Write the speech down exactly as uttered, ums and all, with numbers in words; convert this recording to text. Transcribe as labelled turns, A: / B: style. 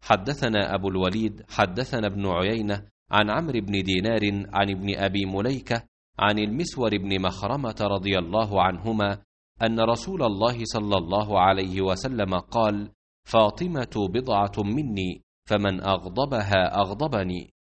A: حدثنا أبو الوليد حدثنا ابن عيينة عن عمرو بن دينار عن ابن أبي مليكة عن المسور بن مخرمة رضي الله عنهما أن رسول الله صلى الله عليه وسلم قال: فاطمة بضعة مني، فمن أغضبها أغضبني.